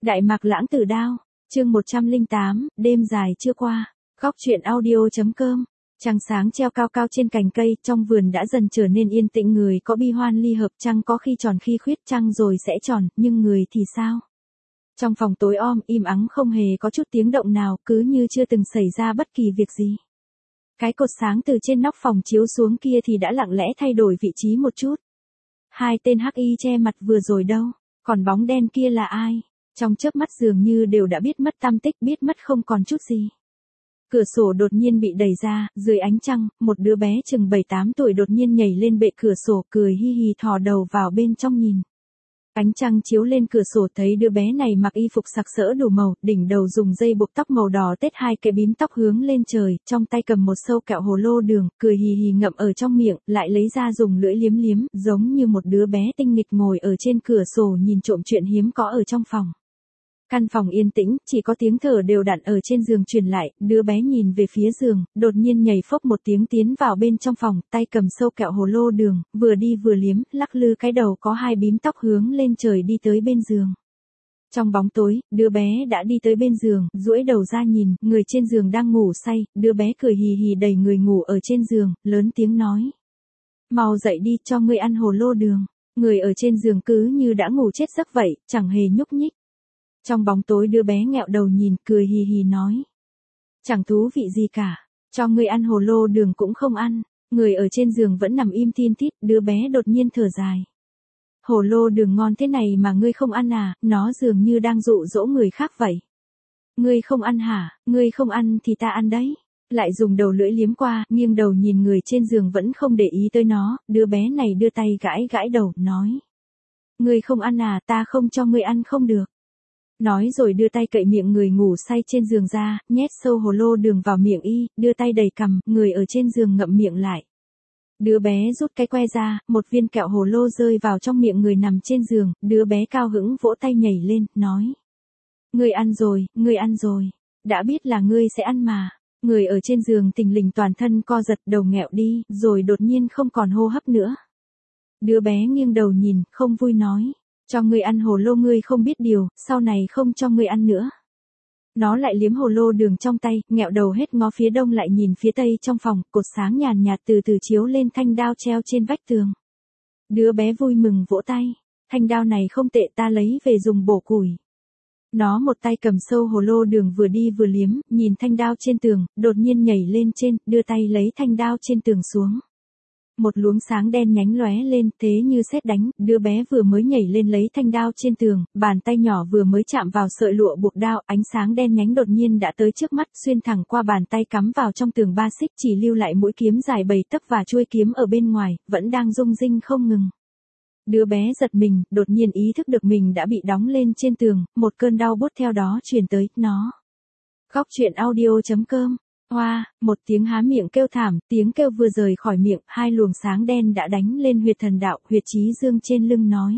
Đại Mạc Lãng Tử Đao, chương 108, đêm dài chưa qua. Góc truyện audio.com. Trăng sáng treo cao cao trên cành cây, trong vườn đã dần trở nên yên tĩnh, người có bi hoan ly hợp, trăng có khi tròn khi khuyết, trăng rồi sẽ tròn, nhưng người thì sao? Trong phòng tối om, im ắng không hề có chút tiếng động nào, cứ như chưa từng xảy ra bất kỳ việc gì. Cái cột sáng từ trên nóc phòng chiếu xuống kia thì đã lặng lẽ thay đổi vị trí một chút. Hai tên hắc y che mặt vừa rồi đâu, còn bóng đen kia là ai? Trong chớp mắt dường như đều đã biết mất tăm tích, biết mất không còn chút gì. Cửa sổ đột nhiên bị đẩy ra, dưới ánh trăng, một đứa bé chừng 7-8 tuổi đột nhiên nhảy lên bệ cửa sổ, cười hi hi thò đầu vào bên trong nhìn. Ánh trăng chiếu lên cửa sổ thấy đứa bé này mặc y phục sặc sỡ đủ màu, đỉnh đầu dùng dây buộc tóc màu đỏ tết, hai cái bím tóc hướng lên trời, trong tay cầm một sâu kẹo hồ lô đường, cười hì hì ngậm ở trong miệng, lại lấy ra dùng lưỡi liếm liếm, giống như một đứa bé tinh nghịch ngồi ở trên cửa sổ nhìn trộm chuyện hiếm có ở trong phòng. Căn phòng yên tĩnh, chỉ có tiếng thở đều đặn ở trên giường truyền lại, đứa bé nhìn về phía giường, đột nhiên nhảy phốc một tiếng tiến vào bên trong phòng, tay cầm sâu kẹo hồ lô đường, vừa đi vừa liếm, lắc lư cái đầu có hai bím tóc hướng lên trời đi tới bên giường. Trong bóng tối, đứa bé đã đi tới bên giường, duỗi đầu ra nhìn, người trên giường đang ngủ say, đứa bé cười hì hì đẩy người ngủ ở trên giường, lớn tiếng nói. Mau dậy đi, cho ngươi ăn hồ lô đường. Người ở trên giường cứ như đã ngủ chết giấc vậy, chẳng hề nhúc nhích. Trong bóng tối đứa bé nghẹo đầu nhìn, cười hì hì nói. Chẳng thú vị gì cả, cho ngươi ăn hồ lô đường cũng không ăn. Người ở trên giường vẫn nằm im thin thít, đứa bé đột nhiên thở dài. Hồ lô đường ngon thế này mà ngươi không ăn à, nó dường như đang dụ dỗ người khác vậy. Ngươi không ăn hả, ngươi không ăn thì ta ăn đấy. Lại dùng đầu lưỡi liếm qua, nghiêng đầu nhìn người trên giường vẫn không để ý tới nó, đứa bé này đưa tay gãi gãi đầu, nói. Ngươi không ăn à, ta không cho ngươi ăn không được. Nói rồi đưa tay cậy miệng người ngủ say trên giường ra, nhét sâu hồ lô đường vào miệng y, đưa tay đầy cằm, người ở trên giường ngậm miệng lại. Đứa bé rút cái que ra, một viên kẹo hồ lô rơi vào trong miệng người nằm trên giường, đứa bé cao hứng vỗ tay nhảy lên, nói. Ngươi ăn rồi, ngươi ăn rồi. Đã biết là ngươi sẽ ăn mà. Người ở trên giường thình lình toàn thân co giật, đầu nghẹo đi, rồi đột nhiên không còn hô hấp nữa. Đứa bé nghiêng đầu nhìn, không vui nói. Cho ngươi ăn hồ lô ngươi không biết điều, sau này không cho ngươi ăn nữa. Nó lại liếm hồ lô đường trong tay, nghẹo đầu hết ngó phía đông lại nhìn phía tây trong phòng, cột sáng nhàn nhạt từ từ chiếu lên thanh đao treo trên vách tường. Đứa bé vui mừng vỗ tay, thanh đao này không tệ, ta lấy về dùng bổ củi. Nó một tay cầm sâu hồ lô đường vừa đi vừa liếm, nhìn thanh đao trên tường, đột nhiên nhảy lên trên, đưa tay lấy thanh đao trên tường xuống. Một luống sáng đen nhánh lóe lên, thế như sét đánh, đứa bé vừa mới nhảy lên lấy thanh đao trên tường, bàn tay nhỏ vừa mới chạm vào sợi lụa buộc đao, ánh sáng đen nhánh đột nhiên đã tới trước mắt, xuyên thẳng qua bàn tay cắm vào trong tường 3 xích, chỉ lưu lại mũi kiếm dài 7 tấc và chuôi kiếm ở bên ngoài, vẫn đang rung rinh không ngừng. Đứa bé giật mình, đột nhiên ý thức được mình đã bị đóng lên trên tường, một cơn đau buốt theo đó truyền tới, nó. Góc truyện audio.com. Hoa, một tiếng há miệng kêu thảm, tiếng kêu vừa rời khỏi miệng, hai luồng sáng đen đã đánh lên huyệt thần đạo, huyệt chí dương trên lưng nói.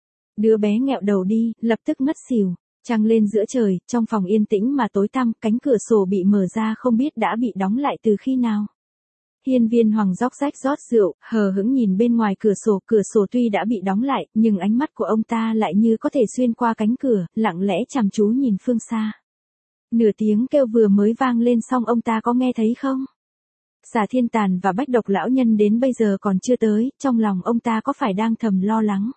Đứa bé nghẹo đầu đi, lập tức ngất xỉu, trăng lên giữa trời, trong phòng yên tĩnh mà tối tăm, cánh cửa sổ bị mở ra không biết đã bị đóng lại từ khi nào. Hiên Viên Hoàng róc rách rót rượu, hờ hững nhìn bên ngoài cửa sổ tuy đã bị đóng lại, nhưng ánh mắt của ông ta lại như có thể xuyên qua cánh cửa, lặng lẽ chăm chú nhìn phương xa. Nửa tiếng kêu vừa mới vang lên xong ông ta có nghe thấy không? Xà Thiên Tàn và Bách Độc lão nhân đến bây giờ còn chưa tới, trong lòng ông ta có phải đang thầm lo lắng?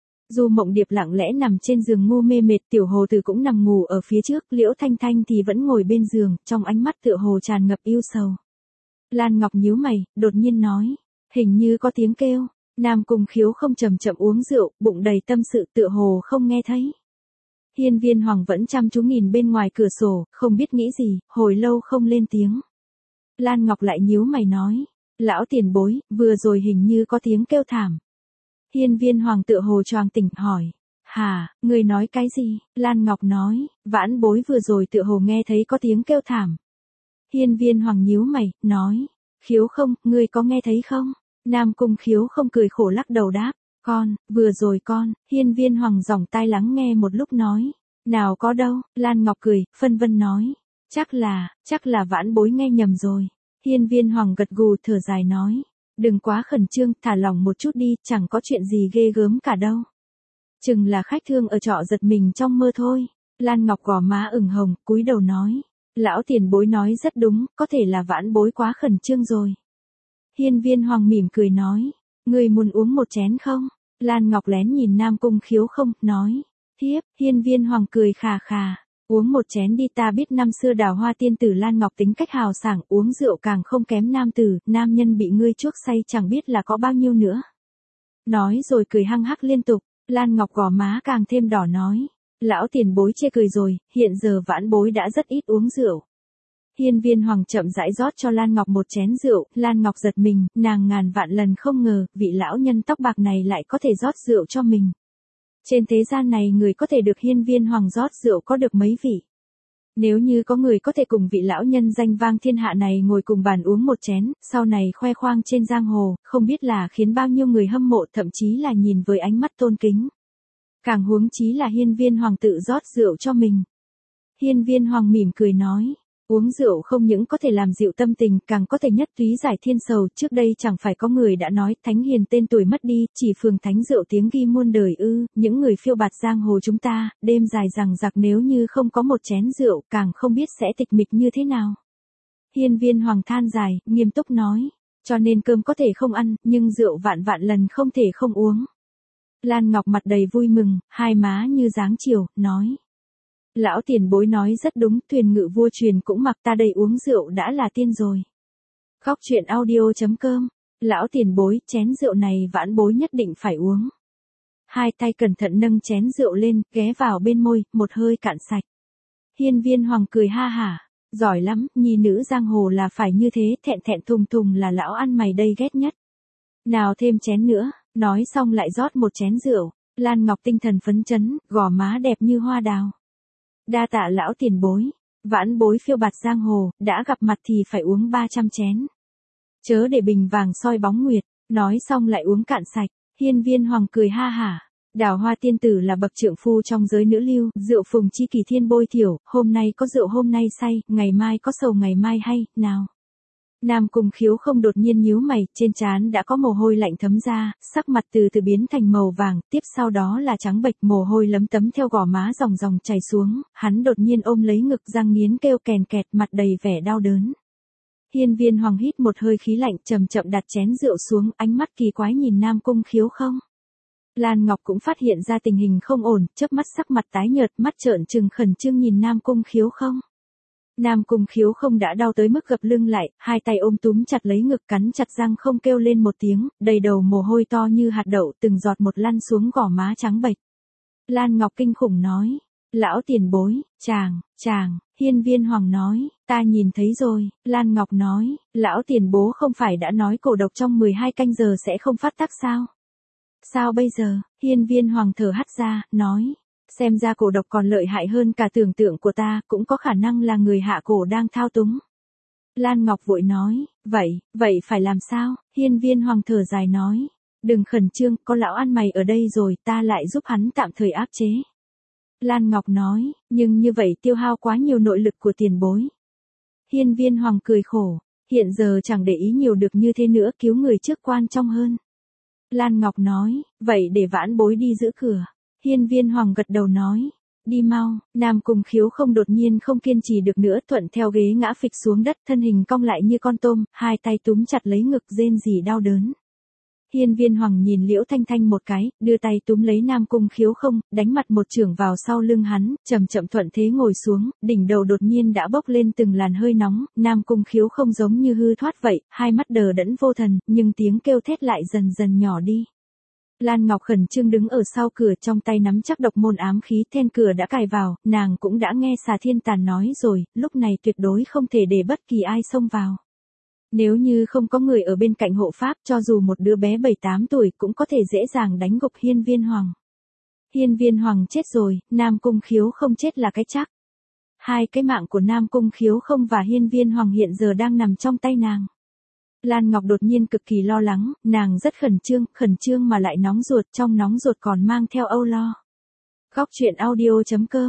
Du Mộng Điệp lặng lẽ nằm trên giường ngu mê mệt, Tiểu Hồ Tử cũng nằm ngủ ở phía trước, Liễu Thanh Thanh thì vẫn ngồi bên giường, trong ánh mắt tựa hồ tràn ngập yêu sầu. Lan Ngọc nhíu mày, đột nhiên nói, hình như có tiếng kêu. Nam Cung Khiếu không chậm chậm uống rượu, bụng đầy tâm sự tựa hồ không nghe thấy. Hiên Viên Hoàng vẫn chăm chú nhìn bên ngoài cửa sổ, không biết nghĩ gì, hồi lâu không lên tiếng. Lan Ngọc lại nhíu mày nói, lão tiền bối, vừa rồi hình như có tiếng kêu thảm. Hiên Viên Hoàng tựa hồ choàng tỉnh hỏi, hả, người nói cái gì? Lan Ngọc nói, vãn bối vừa rồi tựa hồ nghe thấy có tiếng kêu thảm. Hiên Viên Hoàng nhíu mày, nói, Khiếu không, ngươi có nghe thấy không? Nam Cung Khiếu không cười khổ lắc đầu đáp. Con, vừa rồi con, Hiên Viên Hoàng giỏng tai lắng nghe một lúc nói. Nào có đâu, Lan Ngọc cười, phân vân nói. Chắc là vãn bối nghe nhầm rồi. Hiên Viên Hoàng gật gù thở dài nói. Đừng quá khẩn trương, thả lỏng một chút đi, chẳng có chuyện gì ghê gớm cả đâu. Chừng là khách thương ở trọ giật mình trong mơ thôi. Lan Ngọc gò má ửng hồng, cúi đầu nói. Lão tiền bối nói rất đúng, có thể là vãn bối quá khẩn trương rồi. Hiên Viên Hoàng mỉm cười nói. Người muốn uống một chén không? Lan Ngọc lén nhìn Nam Cung Khiếu không, nói. Thiếp, Hiên Viên Hoàng cười khà khà. Uống một chén đi, ta biết năm xưa Đào Hoa tiên tử Lan Ngọc tính cách hào sảng, uống rượu càng không kém nam tử, nam nhân bị ngươi chuốc say chẳng biết là có bao nhiêu nữa. Nói rồi cười hăng hắc liên tục, Lan Ngọc gò má càng thêm đỏ nói. Lão tiền bối chê cười rồi, hiện giờ vãn bối đã rất ít uống rượu. Hiên Viên Hoàng chậm rãi rót cho Lan Ngọc một chén rượu, Lan Ngọc giật mình, nàng ngàn vạn lần không ngờ, vị lão nhân tóc bạc này lại có thể rót rượu cho mình. Trên thế gian này người có thể được Hiên Viên Hoàng rót rượu có được mấy vị. Nếu như có người có thể cùng vị lão nhân danh vang thiên hạ này ngồi cùng bàn uống một chén, sau này khoe khoang trên giang hồ, không biết là khiến bao nhiêu người hâm mộ thậm chí là nhìn với ánh mắt tôn kính. Càng huống chí là Hiên Viên Hoàng tự rót rượu cho mình. Hiên Viên Hoàng mỉm cười nói. Uống rượu không những có thể làm dịu tâm tình, càng có thể nhất túy giải thiên sầu. Trước đây chẳng phải có người đã nói, thánh hiền tên tuổi mất đi, chỉ phường thánh rượu tiếng ghi muôn đời ư. Những người phiêu bạt giang hồ chúng ta, đêm dài rằng giặc nếu như không có một chén rượu, càng không biết sẽ tịch mịch như thế nào. Hiên Viên Hoàng than dài, nghiêm túc nói. Cho nên cơm có thể không ăn, nhưng rượu vạn vạn lần không thể không uống. Lan Ngọc mặt đầy vui mừng, hai má như dáng chiều, nói. Lão tiền bối nói rất đúng, thuyền ngự vua truyền cũng mặc, ta đây uống rượu đã là tiên rồi. Khóc chuyện audio.com. Lão tiền bối, chén rượu này vãn bối nhất định phải uống. Hai tay cẩn thận nâng chén rượu lên, ghé vào bên môi, một hơi cạn sạch. Hiên Viên Hoàng cười ha hả. Giỏi lắm, nhi nữ giang hồ là phải như thế, thẹn thẹn thùng thùng là lão ăn mày đây ghét nhất. Nào thêm chén nữa, nói xong lại rót một chén rượu. Lan Ngọc tinh thần phấn chấn, gò má đẹp như hoa đào. Đa tạ lão tiền bối, vãn bối phiêu bạt giang hồ, đã gặp mặt thì phải uống 300 chén. Chớ để bình vàng soi bóng nguyệt, nói xong lại uống cạn sạch. Hiên Viên Hoàng cười ha hả. Đào Hoa tiên tử là bậc trượng phu trong giới nữ lưu, rượu phùng chi kỳ thiên bôi thiểu, hôm nay có rượu hôm nay say, ngày mai có sầu ngày mai hay, nào. Nam Cung Khiếu không đột nhiên nhíu mày, trên trán đã có mồ hôi lạnh thấm ra, sắc mặt từ từ biến thành màu vàng, tiếp sau đó là trắng bệch, mồ hôi lấm tấm theo gò má dòng dòng chảy xuống, hắn đột nhiên ôm lấy ngực răng nghiến kêu kèn kẹt, mặt đầy vẻ đau đớn. Hiên Viên Hoàng hít một hơi khí lạnh, chậm chậm đặt chén rượu xuống, ánh mắt kỳ quái nhìn Nam Cung Khiếu không. Lan Ngọc cũng phát hiện ra tình hình không ổn, chớp mắt sắc mặt tái nhợt, mắt trợn trừng khẩn trương nhìn Nam Cung Khiếu không. Nam Cung Khiếu không đã đau tới mức gập lưng lại, hai tay ôm túm chặt lấy ngực, cắn chặt răng không kêu lên một tiếng, đầy đầu mồ hôi to như hạt đậu, từng giọt một lăn xuống gò má trắng bệch. Lan Ngọc kinh khủng nói, lão tiền bối, chàng, Hiên Viên Hoàng nói, ta nhìn thấy rồi. Lan Ngọc nói, lão tiền bố không phải đã nói cổ độc trong 12 canh giờ sẽ không phát tác sao? Sao bây giờ? Hiên Viên Hoàng thở hắt ra, nói. Xem ra cổ độc còn lợi hại hơn cả tưởng tượng của ta, cũng có khả năng là người hạ cổ đang thao túng. Lan Ngọc vội nói, vậy phải làm sao? Hiên Viên Hoàng thở dài nói, đừng khẩn trương, có lão ăn mày ở đây rồi, ta lại giúp hắn tạm thời áp chế. Lan Ngọc nói, nhưng như vậy tiêu hao quá nhiều nội lực của tiền bối. Hiên Viên Hoàng cười khổ, hiện giờ chẳng để ý nhiều được như thế nữa, cứu người trước quan trọng hơn. Lan Ngọc nói, vậy để vãn bối đi giữ cửa. Hiên Viên Hoàng gật đầu nói, đi mau. Nam Cung Khiếu không đột nhiên không kiên trì được nữa, thuận theo ghế ngã phịch xuống đất, thân hình cong lại như con tôm, hai tay túm chặt lấy ngực rên rỉ đau đớn. Hiên Viên Hoàng nhìn Liễu Thanh Thanh một cái, đưa tay túm lấy Nam Cung Khiếu không, đánh mặt một chưởng vào sau lưng hắn, chậm chậm thuận thế ngồi xuống, đỉnh đầu đột nhiên đã bốc lên từng làn hơi nóng, Nam Cung Khiếu không giống như hư thoát vậy, hai mắt đờ đẫn vô thần, nhưng tiếng kêu thét lại dần dần nhỏ đi. Lan Ngọc khẩn trương đứng ở sau cửa, trong tay nắm chắc độc môn ám khí, then cửa đã cài vào, nàng cũng đã nghe Xà Thiên Tàn nói rồi, lúc này tuyệt đối không thể để bất kỳ ai xông vào. Nếu như không có người ở bên cạnh hộ pháp, cho dù một đứa bé 7-8 tuổi cũng có thể dễ dàng đánh gục Hiên Viên Hoàng. Hiên Viên Hoàng chết rồi, Nam Cung Khiếu không chết là cái chắc. Hai cái mạng của Nam Cung Khiếu không và Hiên Viên Hoàng hiện giờ đang nằm trong tay nàng. Lan Ngọc đột nhiên cực kỳ lo lắng, nàng rất khẩn trương mà lại nóng ruột, trong nóng ruột còn mang theo âu lo. Khóc chuyện audio.com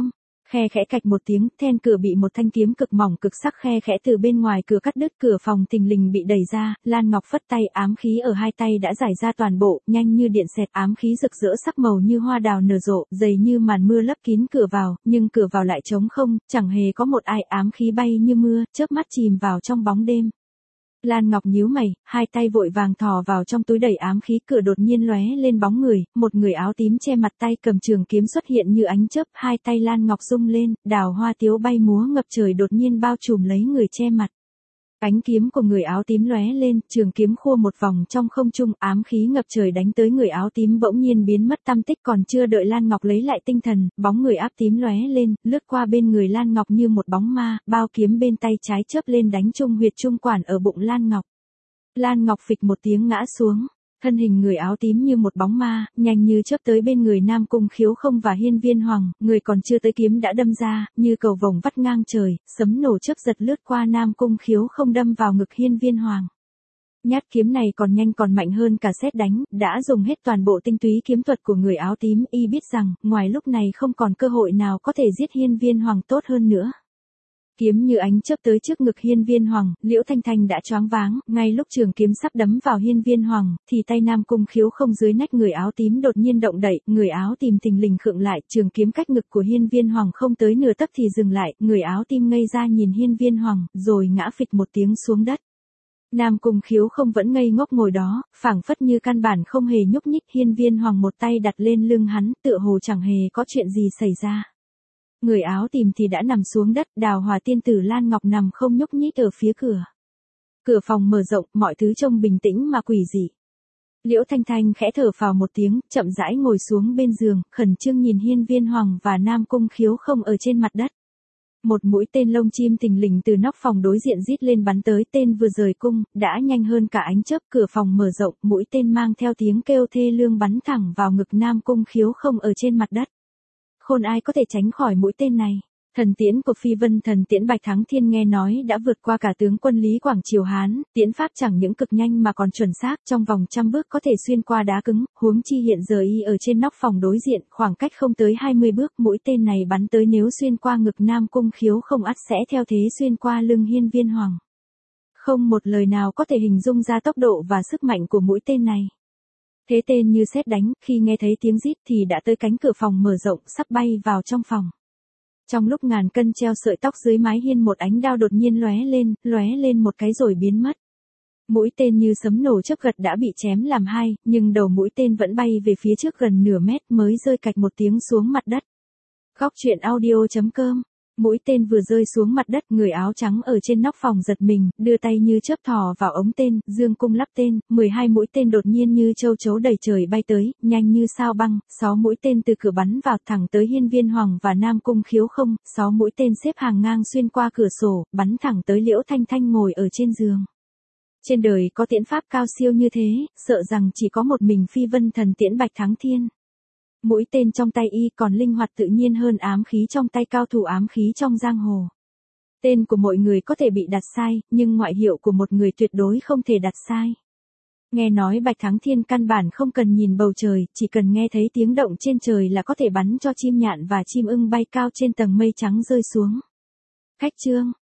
Khe khẽ cạch một tiếng, then cửa bị một thanh kiếm cực mỏng cực sắc khe khẽ từ bên ngoài cửa cắt đứt, cửa phòng thình lình bị đẩy ra, Lan Ngọc phất tay, ám khí ở hai tay đã giải ra toàn bộ, nhanh như điện xẹt, ám khí rực rỡ sắc màu như hoa đào nở rộ, dày như màn mưa lấp kín cửa vào, nhưng cửa vào lại trống không, chẳng hề có một ai, ám khí bay như mưa, chớp mắt chìm vào trong bóng đêm. Lan Ngọc nhíu mày, hai tay vội vàng thò vào trong túi đẩy ám khí, cửa đột nhiên lóe lên bóng người, một người áo tím che mặt, tay cầm trường kiếm xuất hiện như ánh chớp, hai tay Lan Ngọc rung lên, đào hoa tiếu bay múa ngập trời đột nhiên bao trùm lấy người che mặt. Ánh kiếm của người áo tím lóe lên, trường kiếm khua một vòng trong không trung, ám khí ngập trời đánh tới người áo tím bỗng nhiên biến mất tăm tích, còn chưa đợi Lan Ngọc lấy lại tinh thần, bóng người áo tím lóe lên, lướt qua bên người Lan Ngọc như một bóng ma, bao kiếm bên tay trái chớp lên đánh trúng huyệt trung quản ở bụng Lan Ngọc. Lan Ngọc phịch một tiếng ngã xuống. Thân hình người áo tím như một bóng ma, nhanh như chớp tới bên người Nam Cung Khiếu Không và Hiên Viên Hoàng, người còn chưa tới kiếm đã đâm ra, như cầu vồng vắt ngang trời, sấm nổ chớp giật lướt qua Nam Cung Khiếu Không đâm vào ngực Hiên Viên Hoàng. Nhát kiếm này còn nhanh còn mạnh hơn cả sét đánh, đã dùng hết toàn bộ tinh túy kiếm thuật của người áo tím, y biết rằng, ngoài lúc này không còn cơ hội nào có thể giết Hiên Viên Hoàng tốt hơn nữa. Kiếm như ánh chớp tới trước ngực Hiên Viên Hoàng, Liễu Thanh Thanh đã choáng váng, ngay lúc trường kiếm sắp đấm vào Hiên Viên Hoàng, thì tay Nam Cung Khiếu Không dưới nách người áo tím đột nhiên động đậy, người áo tím thình lình khựng lại, trường kiếm cách ngực của Hiên Viên Hoàng không tới nửa tấc thì dừng lại, người áo tím ngây ra nhìn Hiên Viên Hoàng, rồi ngã phịch một tiếng xuống đất. Nam Cung Khiếu Không vẫn ngây ngốc ngồi đó, phảng phất như căn bản không hề nhúc nhích, Hiên Viên Hoàng một tay đặt lên lưng hắn, tựa hồ chẳng hề có chuyện gì xảy ra. Người áo tím thì đã nằm xuống đất, Đào Hòa tiên tử Lan Ngọc nằm không nhúc nhích ở phía cửa. Cửa phòng mở rộng, mọi thứ trông bình tĩnh mà quỷ dị. Liễu Thanh Thanh khẽ thở phào một tiếng, chậm rãi ngồi xuống bên giường, khẩn trương nhìn Hiên Viên Hoàng và Nam Cung Khiếu Không ở trên mặt đất. Một mũi tên lông chim thình lình từ nóc phòng đối diện rít lên bắn tới, tên vừa rời cung, đã nhanh hơn cả ánh chớp, cửa phòng mở rộng, mũi tên mang theo tiếng kêu thê lương bắn thẳng vào ngực Nam Cung Khiếu Không ở trên mặt đất. Khôn ai có thể tránh khỏi mũi tên này. Thần tiễn của Phi Vân Thần tiễn Bạch Thắng Thiên nghe nói đã vượt qua cả tướng quân Lý Quảng Triều Hán, tiễn pháp chẳng những cực nhanh mà còn chuẩn xác, trong vòng 100 bước có thể xuyên qua đá cứng, huống chi hiện giờ y ở trên nóc phòng đối diện, khoảng cách không tới 20 bước, mũi tên này bắn tới nếu xuyên qua ngực Nam Cung Khiếu Không ắt sẽ theo thế xuyên qua lưng Hiên Viên Hoàng. Không một lời nào có thể hình dung ra tốc độ và sức mạnh của mũi tên này. Thế tên như sét đánh, khi nghe thấy tiếng rít thì đã tới cánh cửa phòng mở rộng, sắp bay vào trong phòng. Trong lúc ngàn cân treo sợi tóc dưới mái hiên, một ánh đao đột nhiên lóe lên một cái rồi biến mất. Mũi tên như sấm nổ chớp gật đã bị chém làm hai, nhưng đầu mũi tên vẫn bay về phía trước gần nửa mét mới rơi cạch một tiếng xuống mặt đất. Góc truyện audio.com. Mũi tên vừa rơi xuống mặt đất, người áo trắng ở trên nóc phòng giật mình, đưa tay như chớp thò vào ống tên, dương cung lắp tên, 12 mũi tên đột nhiên như châu chấu đầy trời bay tới, nhanh như sao băng, 6 mũi tên từ cửa bắn vào thẳng tới Hiên Viên Hoàng và Nam Cung Khiếu Không, 6 mũi tên xếp hàng ngang xuyên qua cửa sổ, bắn thẳng tới Liễu Thanh Thanh ngồi ở trên giường. Trên đời có tiễn pháp cao siêu như thế, sợ rằng chỉ có một mình Phi Vân Thần tiễn Bạch Thắng Thiên. Mũi tên trong tay y còn linh hoạt tự nhiên hơn ám khí trong tay cao thủ ám khí trong giang hồ. Tên của mọi người có thể bị đặt sai, nhưng ngoại hiệu của một người tuyệt đối không thể đặt sai. Nghe nói Bạch Thắng Thiên căn bản không cần nhìn bầu trời, chỉ cần nghe thấy tiếng động trên trời là có thể bắn cho chim nhạn và chim ưng bay cao trên tầng mây trắng rơi xuống. Khách chương.